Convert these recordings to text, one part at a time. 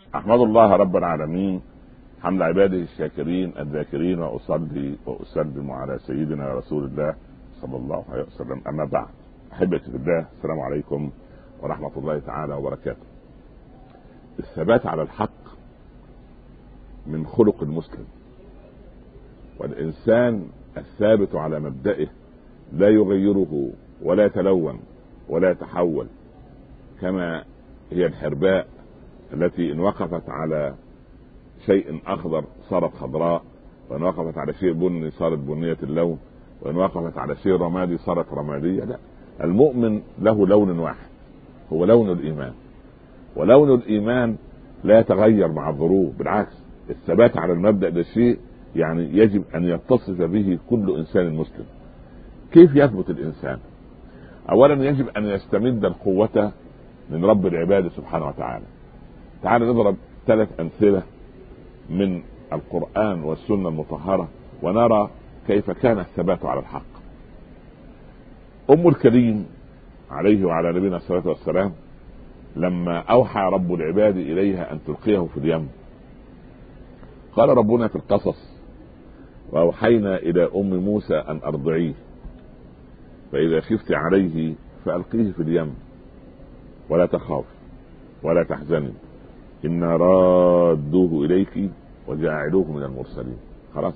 أحمد الله رب العالمين حمد عباده الشاكرين الذاكرين، وأصلي وأسلم على سيدنا رسول الله صلى الله عليه وسلم. أما بعد، أحبتي في الله، السلام عليكم ورحمة الله تعالى وبركاته. الثبات على الحق من خلق المسلم، والإنسان الثابت على مبدئه لا يغيره ولا يتلون ولا يتحول، كما هي الحرباء التي إن وقفت على شيء أخضر صارت خضراء، وإن وقفت على شيء بني صارت بنية اللون، وإن وقفت على شيء رمادي صارت رمادية. لا، المؤمن له لون واحد، هو لون الإيمان، ولون الإيمان لا يتغير مع الظروف، بالعكس الثبات على المبدأ ده شيء يعني يجب أن يتصف به كل إنسان مسلم. كيف يثبت الإنسان؟ أولا يجب أن يستمد القوة من رب العباد سبحانه وتعالى. تعال نضرب 3 أمثلة من القرآن والسنة المطهرة ونرى كيف كان الثبات على الحق. أم الكريم عليه وعلى نبينا الصلاة والسلام لما أوحى رب العباد إليها أن تلقيه في اليم، قال ربنا في القصص: وأوحينا إلى أم موسى أن أرضعيه، فإذا خفت عليه فألقيه في اليم ولا تخاف ولا تحزني إنا رادوه إليك وجاعلوه من المرسلين. خلاص،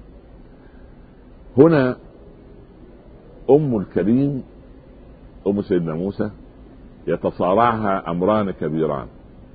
هنا أم الكريم أم سيدنا موسى يتصارعها أمران كبيران: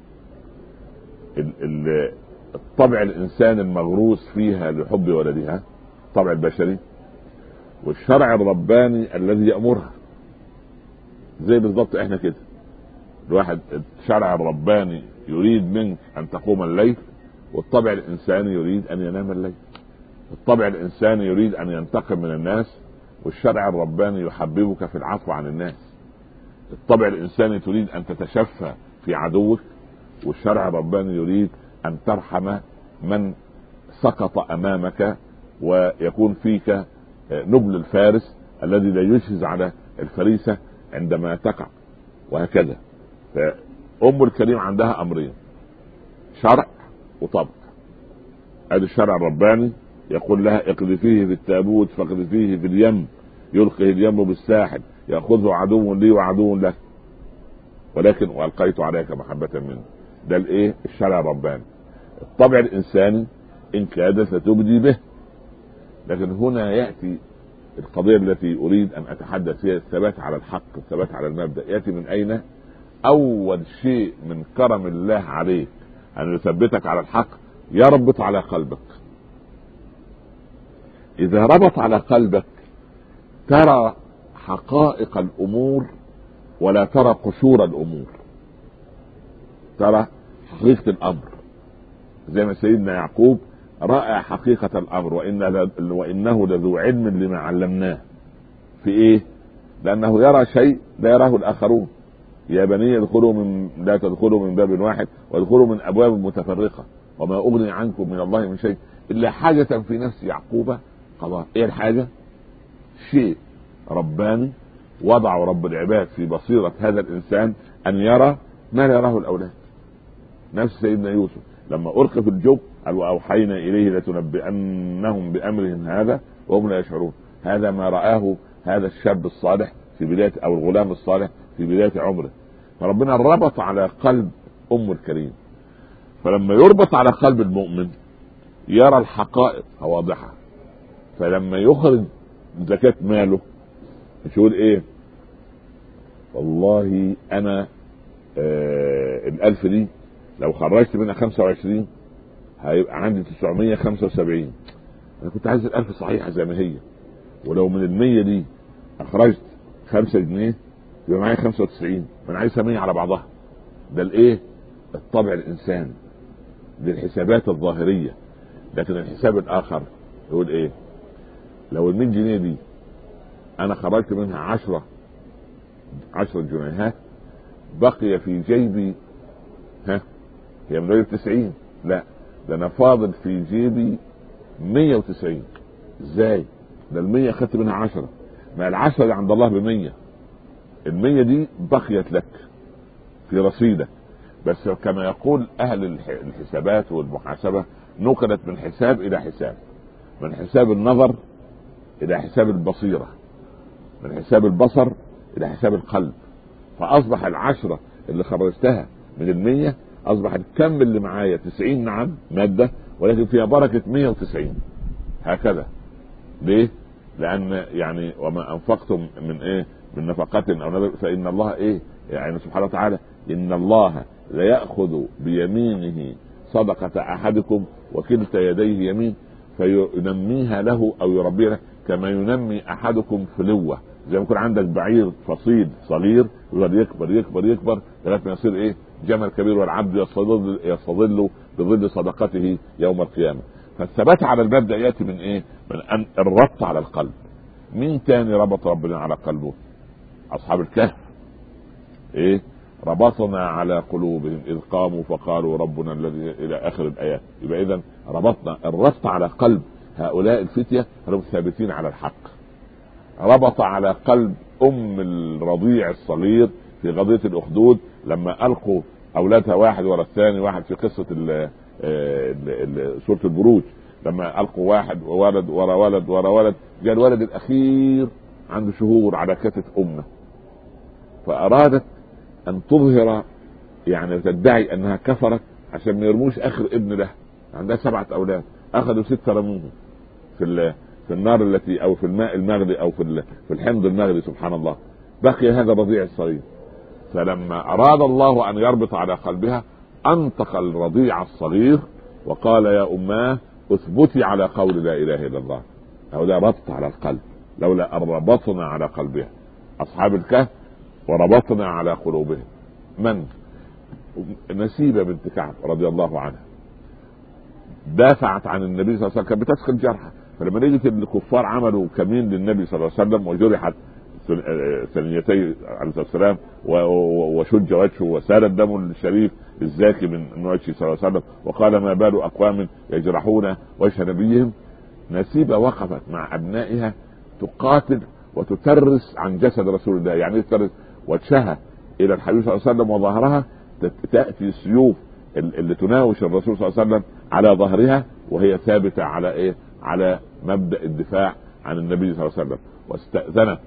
الطبع الإنسان المغروس فيها لحب ولدها، الطبع البشري، والشرع الرباني الذي يأمرها. زي بالضبط احنا كده، الواحد الشرع الرباني يريد منك أن تقوم الليل، والطبع الإنساني يريد أن ينام الليل. الطبع الإنساني يريد أن ينتقم من الناس، والشرع الرباني يحببك في العفو عن الناس. الطبع الإنساني تريد أن تتشفى في عدوك، والشرع الرباني يريد أن ترحم من سقط أمامك، ويكون فيك نبل الفارس الذي لا يجهز على الفريسة عندما تقع، وهكذا. فأم الكريم عندها أمرين: شرع وطبع. هذا الشرع الرباني يقول لها: اقذفيه في التابوت فاقذفيه في اليم يلقيه اليم بالساحل يأخذه عدو لي وعدو له، ولكن وألقيت عليك محبة منه. ده الايه؟ الشرع الرباني. الطبع الإنساني إن كادت لتبدي به. لكن هنا يأتي القضية التي أريد أن أتحدث فيها: الثبات على الحق، الثبات على المبدأ. يأتي من أين؟ أول شيء من كرم الله عليك أن يثبتك على الحق، يربط على قلبك. إذا ربط على قلبك ترى حقائق الأمور ولا ترى قشور الأمور، ترى حقيقة الأمر. زي ما سيدنا يعقوب رأى حقيقة الأمر: وإنه لذو علم لما علمناه. في إيه؟ لأنه يرى شيء لا يراه الآخرون. يا بني لا تدخلوا من باب واحد وادخلوا من أبواب متفرقة وما أغني عنكم من الله من شيء إلا حاجة في نفس يعقوب قضاء. إيه الحاجة؟ شيء رباني وضع رب العباد في بصيرة هذا الإنسان أن يرى ما لا يراه الأولاد. نفس سيدنا يوسف لما ألقي في الجب قال: وأوحينا إليه لتنبئنهم بأمرهم هذا وهم لا يشعرون. هذا ما رآه هذا الشاب الصالح في بداية، أو الغلام الصالح في بداية عمره. فربنا ربط على قلب أم الكريم، فلما يربط على قلب المؤمن يرى الحقائق واضحة. فلما يخرج زكاة ماله مش يقول إيه؟ والله أنا 1000 دي لو خرجت منها 25 هيبقى عندي 975. أنا كنت عايز 1000 صحيحة زي ما هي، ولو من 100 دي أخرجت 5 جنيه يبقى معايا 95، أنا عايز 100 على بعضها. ده الإيه؟ الطبع الإنساني، دي الحسابات الظاهرية. لكن الحساب الآخر يقول إيه؟ لو 100 جنيه دي أنا خرجت منها 10 جنيهات، بقي في جيبي هي من 90، لا ده أنا فاضل في جيبي 190. إزاي؟ ده 100 خدت منها 10، ما 10 اللي عند الله ب100، 100 دي بقيت لك في رصيدك. بس كما يقول اهل الحسابات والمحاسبة، نقلت من حساب الى حساب، من حساب النظر الى حساب البصيرة، من حساب البصر الى حساب القلب. فاصبح 10 اللي خرجتها من 100 اصبح الكم اللي معايا 90 نعم مادة، ولكن فيها بركة 190. هكذا. ليه؟ لان يعني وما انفقتم من ايه من نفقة او نذر فان الله ايه يعني سبحانه وتعالى ان الله لا يأخذ بيمينه صدقة احدكم وكلتا يديه يمين فينميها له او يربيها كما ينمي احدكم فلوة. زي ما يكون عندك بعير فصيل صغير يكبر يكبر يكبر لغايه ما يصير ايه جمل كبير، والعبد يستظل بظل صدقته يوم القيامة. فالثبات على المبدأ يأتي من ايه؟ من ان الربط على القلب. مين تاني ربط ربنا على قلبه؟ اصحاب الكهف. ايه؟ ربطنا على قلوبهم اذ قاموا فقالوا ربنا الذي الى اخر الايات. يبقى اذا ربطنا الربط على قلب هؤلاء الفتية هم ثابتين على الحق. ربط على قلب الرضيع الصغير في قضية الاخدود لما القوا اولادها واحد ورا الثاني، واحد في قصة سورة البروج لما القوا واحد وولد ورا ولد ورا ولد، جاء الولد الاخير عنده شهور على كتف امه، فارادت ان تظهر يعني تدعي انها كفرت عشان ما يرموش اخر ابن له. عندها 7 اولاد، اخذوا 6 رموهم في النار التي او في الماء المغلي او في الحمض المغلي. سبحان الله. بقي هذا الرضيع الصغير، فلما اراد الله ان يربط على قلبها انطق الرضيع الصغير وقال يا اماه اثبتي على قول لا اله الا الله. او ده ربط على القلب. لولا ان ربطنا على قلبها اصحاب الكهف وربطنا على قلوبهم. من؟ نسيبة بنت كعب رضي الله عنها دافعت عن النبي صلى الله عليه وسلم، كانت بتسخن جرحى، فلما نجت الكفار عملوا كمين للنبي صلى الله عليه وسلم وجرحت ثنيتي عليه السلام وشج وجهه وسال الدم الشريف الزاكي من وجهه صلى الله عليه وسلم، وقال ما بال اقوام يجرحون وجه نبيهم. نسيبة وقفت مع ابنائها تقاتل وتترس عن جسد رسول الله. يعني تترس وجهها الى الحبيب صلى الله عليه وسلم وظهرها تأتي سيوف اللي تناوش الرسول صلى الله عليه وسلم على ظهرها وهي ثابتة على ايه؟ على مبدأ الدفاع عن النبي صلى الله عليه وسلم. واستأذنت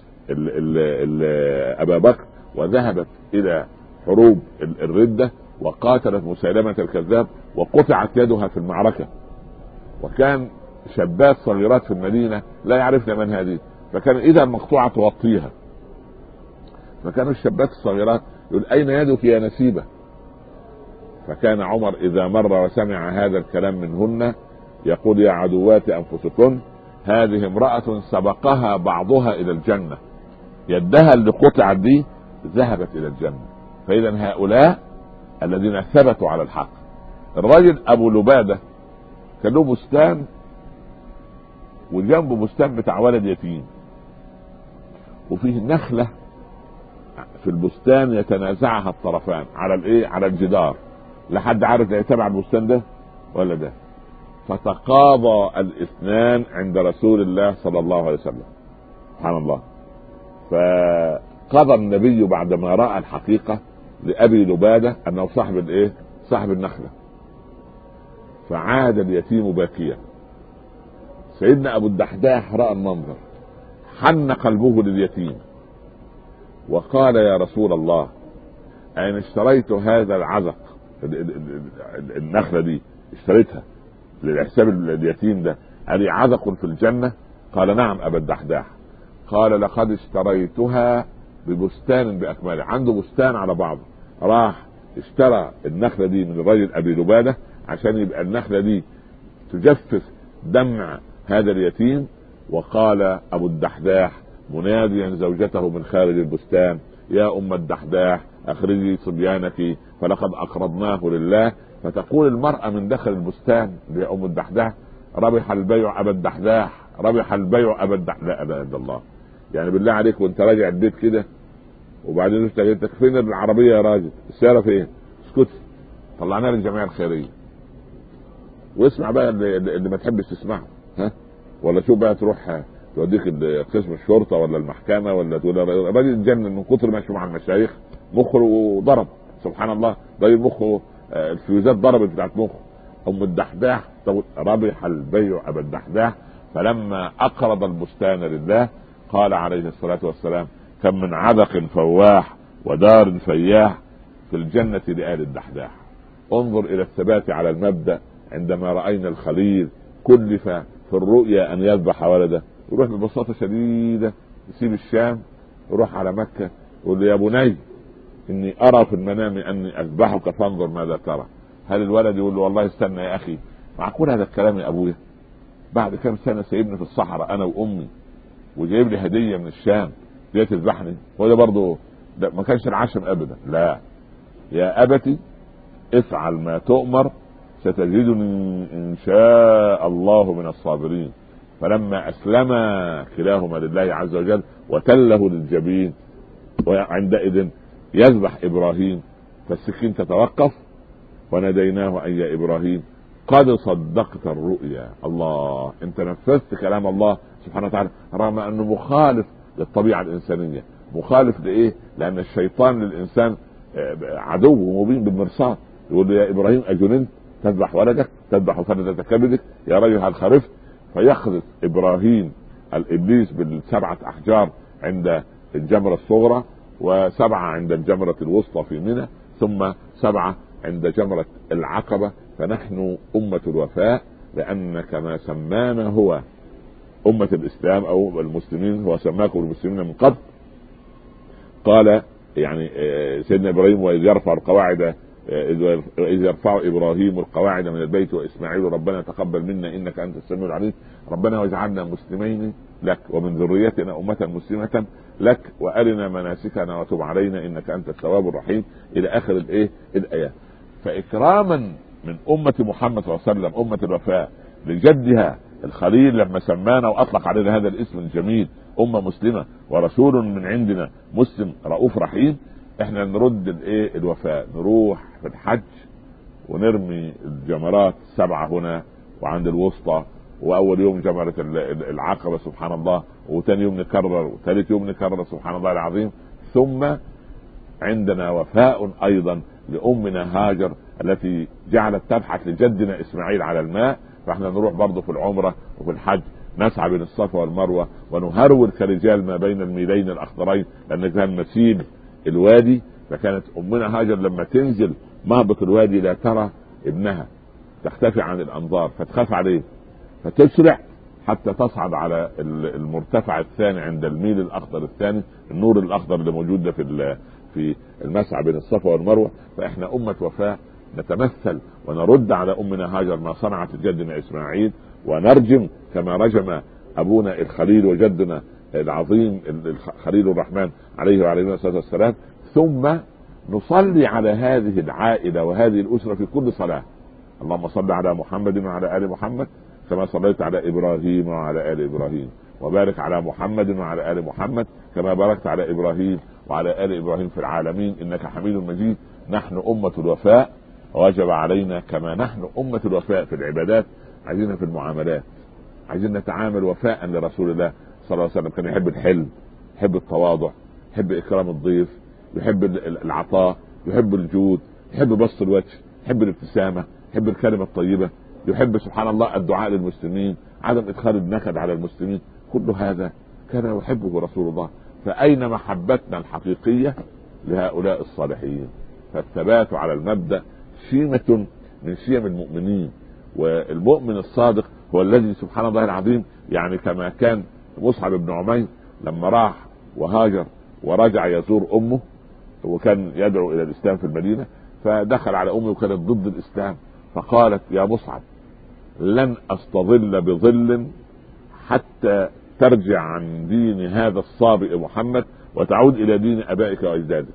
ابا بكر وذهبت الى حروب الردة وقاتلت مسيلمة الكذاب وقطعت يدها في المعركة. وكان شابات صغيرات في المدينة لا يعرفن من هذه، فكان اذا المقطوعة تغطيها، فكانوا الشابات الصغيرات يقول اين يدك يا نسيبة؟ فكان عمر اذا مر وسمع هذا الكلام منهن يقول يا عدوات انفسكن هذه امرأة سبقها بعضها الى الجنة، يدها اللي قطعت دي ذهبت الى الجنة. فاذا هؤلاء الذين ثبتوا على الحق. الرجل ابو لبادة كان له بستان وجنبه بستان بتاع ولد يتيم، وفيه نخلة في البستان يتنازعها الطرفان على الايه؟ على الجدار. لا حد عارف ده يتبع البستان ده ولا ده. فتقاضى الاثنان عند رسول الله صلى الله عليه وسلم. سبحان الله. فقضى النبي بعدما رأى الحقيقة لأبي لبادة انه صاحب الايه؟ صاحب النخلة. فعاد اليتيم باكيا. سيدنا ابو الدحداح رأى المنظر حن قلبه لليتيم وقال يا رسول الله أين اشتريت هذا العزق؟ النخلة دي اشتريتها للحساب اليتيم ده، ألي عزق في الجنة؟ قال نعم أبا الدحداح. قال لقد اشتريتها ببستان بأكمله. عنده بستان على بعضه، راح اشترى النخلة دي من الرجل أبي لبادة عشان يبقى النخلة دي تجفف دمع هذا اليتيم. وقال أبو الدحداح مناديا زوجته من خارج البستان يا أم الدحداح أخرجي صبيانك فلقد أقرضناه لله. فتقول المرأة من داخل البستان يا أم الدحداح ربح البيع أبا الدحداح، ربح البيع أبا الدحداح. لا إله إلا الله. يعني بالله عليك وانت راجع البيت كده وبعدين انت فين العربية يا راجل؟ السيارة فين؟ اسكت، طلعناها للجمعية الخيرية. واسمع بقى اللي ما تحبش تسمعه، ها؟ ولا شوف بقى تروح توديك قسم الشرطة ولا المحكمة ولا تقول الراجل اتجنن من كتر ما مع المشايخ مخه وضرب. سبحان الله. طيب مخه الفيوزات ضربت بتاعت مخه. ام الدحداح تقول ربح البيع ابا الدحداح، فلما اقرض البستان لله قال عليه الصلاة والسلام كم من عبق فواح ودار فياح في الجنة لآل الدحداح. انظر الى الثبات على المبدأ. عندما رأينا الخليل كلف في الرؤيا ان يذبح ولده، يروح ببساطة شديدة يسيب الشام يروح على مكة يقول يا بني اني ارى في المنام اني اذبحك فانظر ماذا ترى. هل الولد يقول له والله استنى يا اخي، معقول هذا الكلام يا ابويا؟ بعد كم سنة سيبني في الصحراء انا وامي وجايب لي هدية من الشام جاي تذبحني؟ هو ده برضه ده ما كانش العشم ابدا. لا، يا ابتي افعل ما تؤمر ستجدني ان شاء الله من الصابرين. فلما اسلم كلاهما لله عز وجل وتله للجبين، وعندئذ يذبح ابراهيم فالسكين تتوقف وناديناه اي يا ابراهيم قد صدقت الرؤيا. الله، انت نفذت كلام الله سبحانه وتعالى رغم انه مخالف للطبيعة الانسانية. مخالف لايه؟ لان الشيطان للانسان عدو مبين بالمرصاد. يقول له يا ابراهيم اجننت تذبح ولدك، تذبح فردة كبدك، يا رجل هل خرفت؟ فيخلط ابراهيم الابليس بالسبعة احجار عند الجمرة الصغرى، وسبعة عند الجمرة الوسطى في منى، ثم سبعة عند جمرة العقبة. فنحن أمة الوفاء، لأن كما سمانا هو أمة الإسلام أو المسلمين، هو سماكم المسلمين من قبل. قال يعني سيدنا إبراهيم وإذ يرفع القواعد إذ يرفع إبراهيم القواعد من البيت وإسماعيل ربنا تقبل منا إنك أنت السميع العليم ربنا واجعلنا مسلمين لك ومن ذريتنا أمة مسلمة لك وأرنا مناسكنا وتب علينا إنك أنت التواب الرحيم إلى آخر الآيات. فإكراما من أمة محمد صلى الله عليه وسلم أمة الوفاء لجدها الخليل لما سمانا وأطلق علينا هذا الاسم الجميل أمة مسلمة ورسول من عندنا مسلم رؤوف رحيم، احنا نرد الوفاء. نروح في الحج ونرمي الجمرات 7 هنا وعند الوسطى، واول يوم جمرة العقبة سبحان الله، وثاني يوم نكرر، وثالث يوم نكرر سبحان الله العظيم. ثم عندنا وفاء ايضا لامنا هاجر التي جعلت تبحث لجدنا اسماعيل على الماء. فاحنا نروح برضه في العمرة وفي الحج نسعى بين الصفا والمروة ونهرول كرجال ما بين الميلين الاخضرين، لان كان مسيب الوادي. فكانت امنا هاجر لما تنزل مهبط الوادي لا ترى ابنها، تختفي عن الانظار فتخاف عليه، فتسرع حتى تصعد على المرتفع الثاني عند الميل الاخضر الثاني، النور الاخضر اللي موجود ده في المسعى بين الصفا والمروه. فاحنا امه وفاء، نتمثل ونرد على امنا هاجر ما صنعت جدنا اسماعيل، ونرجم كما رجم ابونا الخليل وجدنا العظيم خليل الرحمن عليه وعلى الصلاه والسلام. ثم نصلي على هذه العائله وهذه الاسره في كل صلاه. اللهم صل على محمد وعلى ال محمد كما صليت على ابراهيم وعلى ال ابراهيم، وبارك على محمد وعلى ال محمد كما باركت على ابراهيم وعلى ال ابراهيم في العالمين انك حميد مجيد. نحن امه الوفاء، وجب علينا كما نحن امه الوفاء في العبادات عايزين في المعاملات، عايزين نتعامل وفاء لرسول الله صلى الله عليه وسلم. كان يحب الحلم، يحب التواضع، يحب اكرام الضيف، يحب العطاء، يحب الجود، يحب بسط الوجه، يحب الابتسامه، يحب الكلمه الطيبه، يحب سبحان الله الدعاء للمسلمين، عدم ادخال النكد على المسلمين. كل هذا كان يحبه رسول الله. فاين محبتنا الحقيقيه لهؤلاء الصالحين؟ فالثبات على المبدأ شيمة من شيم المؤمنين، والمؤمن الصادق هو الذي سبحان الله العظيم يعني كما كان مصعب بن عمير لما راح وهاجر ورجع يزور امه، وكان يدعو الى الاسلام في المدينة، فدخل على امه وكانت ضد الاسلام، فقالت يا مصعب لن استظل بظل حتى ترجع عن دين هذا الصابئ محمد وتعود الى دين ابائك واجدادك.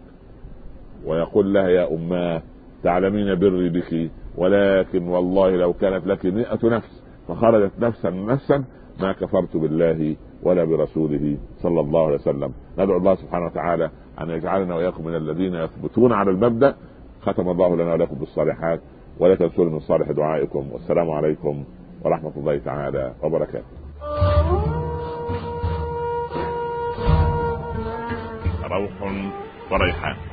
ويقول لها يا اماه تعلمين بري بك، ولكن والله لو كانت لك 100 نفس فخرجت نفسا ما كفرت بالله ولا برسوله صلى الله عليه وسلم. ندعو الله سبحانه وتعالى ان يجعلنا واياكم من الذين يثبتون على المبدأ. ختم الله لنا ولكم بالصالحات، ولا تنسوا من صالح دعائكم. والسلام عليكم ورحمة الله تعالى وبركاته. روح وريحان.